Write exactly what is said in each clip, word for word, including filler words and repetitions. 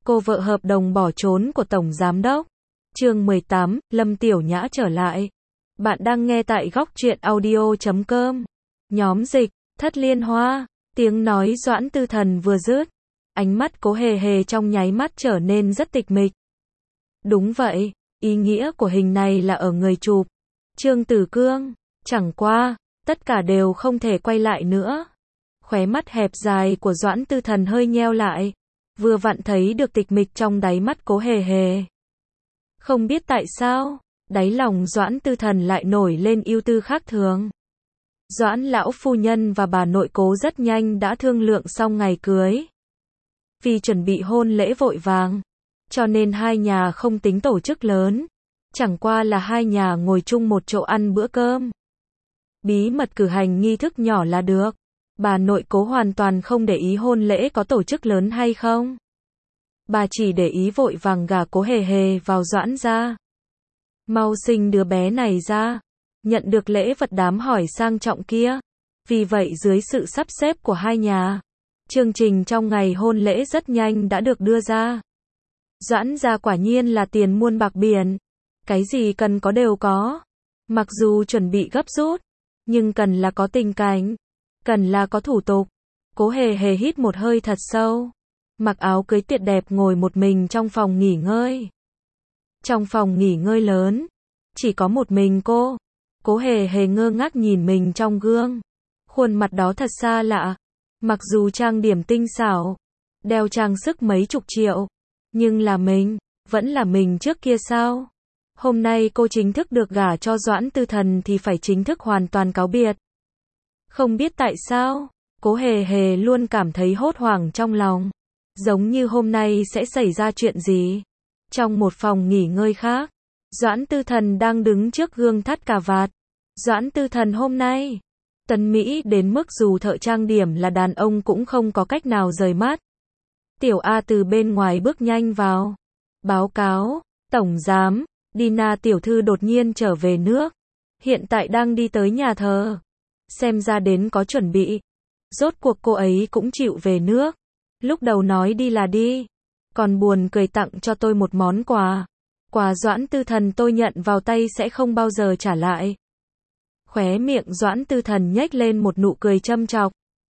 cô vợ hợp đồng bỏ trốn của Tổng Giám Đốc. Chương mười tám, Lâm Tiểu Nhã trở lại. Bạn đang nghe tại góc truyện audio chấm com. Nhóm dịch, Thất Liên Hoa. Tiếng nói Doãn Tư Thần vừa dứt, ánh mắt Cố Hề Hề trong nháy mắt trở nên rất tịch mịch. Đúng vậy, ý nghĩa của hình này là ở người chụp, Trương Tử Cương. Chẳng qua, tất cả đều không thể quay lại nữa. Khóe mắt hẹp dài của Doãn Tư Thần hơi nheo lại, vừa vặn thấy được tịch mịch trong đáy mắt Cố Hề Hề. Không biết tại sao, đáy lòng Doãn Tư Thần lại nổi lên ưu tư khác thường. Doãn lão phu nhân và bà nội Cố rất nhanh đã thương lượng xong ngày cưới. Vì chuẩn bị hôn lễ vội vàng, cho nên hai nhà không tính tổ chức lớn, chẳng qua là hai nhà ngồi chung một chỗ ăn bữa cơm. Bí mật cử hành nghi thức nhỏ là được. Bà nội Cố hoàn toàn không để ý hôn lễ có tổ chức lớn hay không. Bà chỉ để ý vội vàng gả Cố Hề Hề vào Doãn gia. Mau sinh đứa bé này ra. Nhận được lễ vật đám hỏi sang trọng kia. Vì vậy dưới sự sắp xếp của hai nhà, chương trình trong ngày hôn lễ rất nhanh đã được đưa ra. Doãn gia quả nhiên là tiền muôn bạc biển. Cái gì cần có đều có. Mặc dù chuẩn bị gấp rút, nhưng cần là có tình cảnh, cần là có thủ tục. Cố Hề Hề hít một hơi thật sâu, mặc áo cưới tuyệt đẹp ngồi một mình trong phòng nghỉ ngơi. Trong phòng nghỉ ngơi lớn, chỉ có một mình cô. Cố Hề Hề ngơ ngác nhìn mình trong gương. Khuôn mặt đó thật xa lạ. Mặc dù trang điểm tinh xảo, đeo trang sức mấy chục triệu, nhưng là mình, vẫn là mình trước kia sao? Hôm nay cô chính thức được gả cho Doãn Tư Thần thì phải chính thức hoàn toàn cáo biệt. Không biết tại sao, Cố Hề Hề luôn cảm thấy hốt hoảng trong lòng. Giống như hôm nay sẽ xảy ra chuyện gì. Trong một phòng nghỉ ngơi khác, Doãn Tư Thần đang đứng trước gương thắt cà vạt. Doãn Tư Thần hôm nay tân mỹ đến mức dù thợ trang điểm là đàn ông cũng không có cách nào rời mắt. Tiểu A từ bên ngoài bước nhanh vào. Báo cáo, Tổng Giám, Dina tiểu thư đột nhiên trở về nước. Hiện tại đang đi tới nhà thờ. Xem ra đến có chuẩn bị. Rốt cuộc cô ấy cũng chịu về nước. Lúc đầu nói đi là đi. Còn buồn cười tặng cho tôi một món quà. Quà Doãn Tư Thần tôi nhận vào tay sẽ không bao giờ trả lại. Khóe miệng Doãn Tư Thần nhếch lên một nụ cười châm chọc.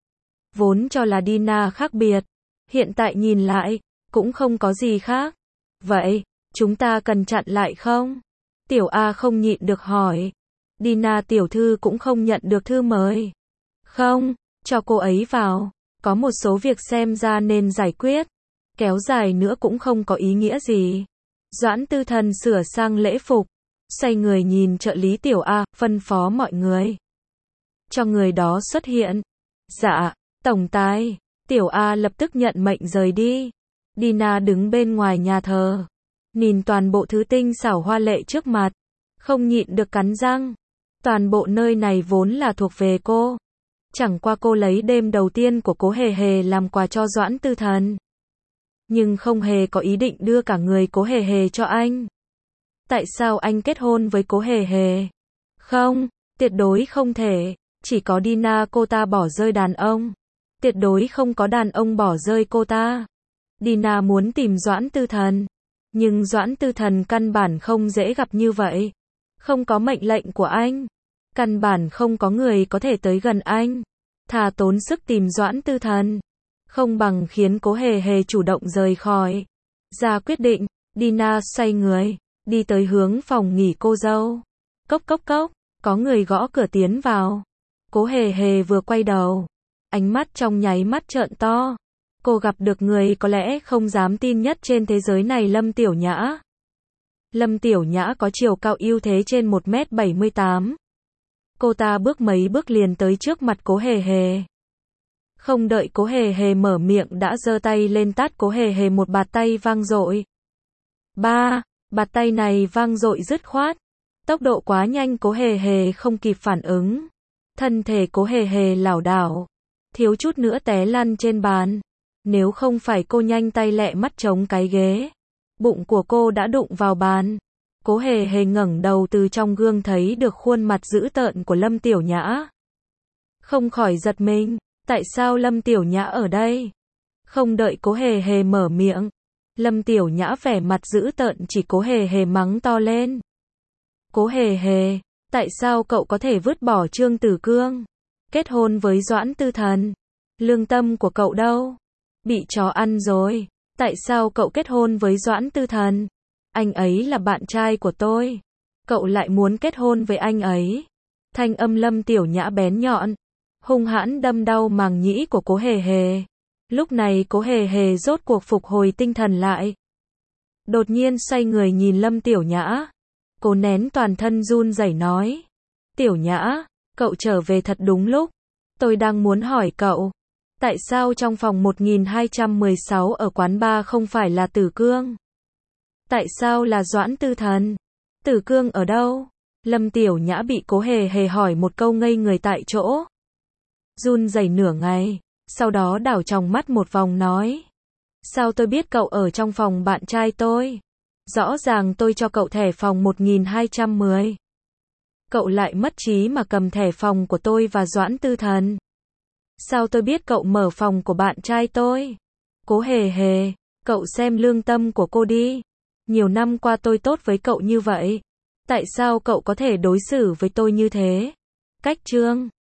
Vốn cho là Dina khác biệt. Hiện tại nhìn lại, cũng không có gì khác. Vậy, chúng ta cần chặn lại không? Tiểu A không nhịn được hỏi. Dina tiểu thư cũng không nhận được thư mời. Không, cho cô ấy vào. Có một số việc xem ra nên giải quyết. Kéo dài nữa cũng không có ý nghĩa gì. Doãn Tư Thần sửa sang lễ phục. Xoay người nhìn trợ lý Tiểu A, phân phó mọi người. Cho người đó xuất hiện. Dạ, tổng tài. Tiểu A lập tức nhận mệnh rời đi. Dina đứng bên ngoài nhà thờ. Nhìn toàn bộ thứ tinh xảo hoa lệ trước mặt. Không nhịn được cắn răng. Toàn bộ nơi này vốn là thuộc về cô. Chẳng qua cô lấy đêm đầu tiên của Cố Hề Hề làm quà cho Doãn Tư Thần. Nhưng không hề có ý định đưa cả người Cố Hề Hề cho anh. Tại sao anh kết hôn với Cố Hề Hề? Không, tuyệt đối không thể. Chỉ có Dina cô ta bỏ rơi đàn ông. Tuyệt đối không có đàn ông bỏ rơi cô ta. Dina muốn tìm Doãn Tư Thần. Nhưng Doãn Tư Thần căn bản không dễ gặp như vậy. Không có mệnh lệnh của anh. Căn bản không có người có thể tới gần anh. Thà tốn sức tìm Doãn Tư Thần. Không bằng khiến Cố Hề Hề chủ động rời khỏi. Ra quyết định, Dina xoay người, đi tới hướng phòng nghỉ cô dâu. Cốc cốc cốc, có người gõ cửa tiến vào. Cố Hề Hề vừa quay đầu. Ánh mắt trong nháy mắt trợn to. Cô gặp được người có lẽ không dám tin nhất trên thế giới này, Lâm Tiểu Nhã. Lâm Tiểu Nhã có chiều cao ưu thế trên một mét bảy mươi tám. Cô ta bước mấy bước liền tới trước mặt Cố Hề Hề. Không đợi Cố Hề Hề mở miệng đã giơ tay lên tát Cố Hề Hề một bạt tay vang dội. Ba, bạt tay này vang dội dứt khoát. Tốc độ quá nhanh Cố Hề Hề không kịp phản ứng. Thân thể Cố Hề Hề lảo đảo, thiếu chút nữa té lăn trên bàn. Nếu không phải cô nhanh tay lẹ mắt chống cái ghế, bụng của cô đã đụng vào bàn. Cố Hề Hề ngẩng đầu từ trong gương thấy được khuôn mặt dữ tợn của Lâm Tiểu Nhã. Không khỏi giật mình, tại sao Lâm Tiểu Nhã ở đây? Không đợi Cố Hề Hề mở miệng, Lâm Tiểu Nhã vẻ mặt dữ tợn chỉ Cố Hề Hề mắng to lên. Cố Hề Hề, tại sao cậu có thể vứt bỏ Trương Tử Cương? Kết hôn với Doãn Tư Thần? Lương tâm của cậu đâu? Bị chó ăn rồi. Tại sao cậu kết hôn với Doãn Tư Thần? Anh ấy là bạn trai của tôi. Cậu lại muốn kết hôn với anh ấy. Thanh âm Lâm Tiểu Nhã bén nhọn, hung hãn đâm đau màng nhĩ của Cố Hề Hề. Lúc này Cố Hề Hề rốt cuộc phục hồi tinh thần lại. Đột nhiên xoay người nhìn Lâm Tiểu Nhã. Cố nén toàn thân run rẩy nói. Tiểu Nhã, cậu trở về thật đúng lúc. Tôi đang muốn hỏi cậu. Tại sao trong phòng một nghìn hai trăm mười sáu ở quán bar không phải là Tử Cương? Tại sao là Doãn Tư Thần? Tử Cương ở đâu? Lâm Tiểu Nhã bị Cố Hề Hề hỏi một câu ngây người tại chỗ. Run rẩy nửa ngày, sau đó đảo tròng mắt một vòng nói. Sao tôi biết cậu ở trong phòng bạn trai tôi? Rõ ràng tôi cho cậu thẻ phòng một nghìn hai trăm mười. Cậu lại mất trí mà cầm thẻ phòng của tôi và Doãn Tư Thần. Sao tôi biết cậu mở phòng của bạn trai tôi? Cố Hề Hề, cậu xem lương tâm của cô đi. Nhiều năm qua tôi tốt với cậu như vậy. Tại sao cậu có thể đối xử với tôi như thế? Cách Trương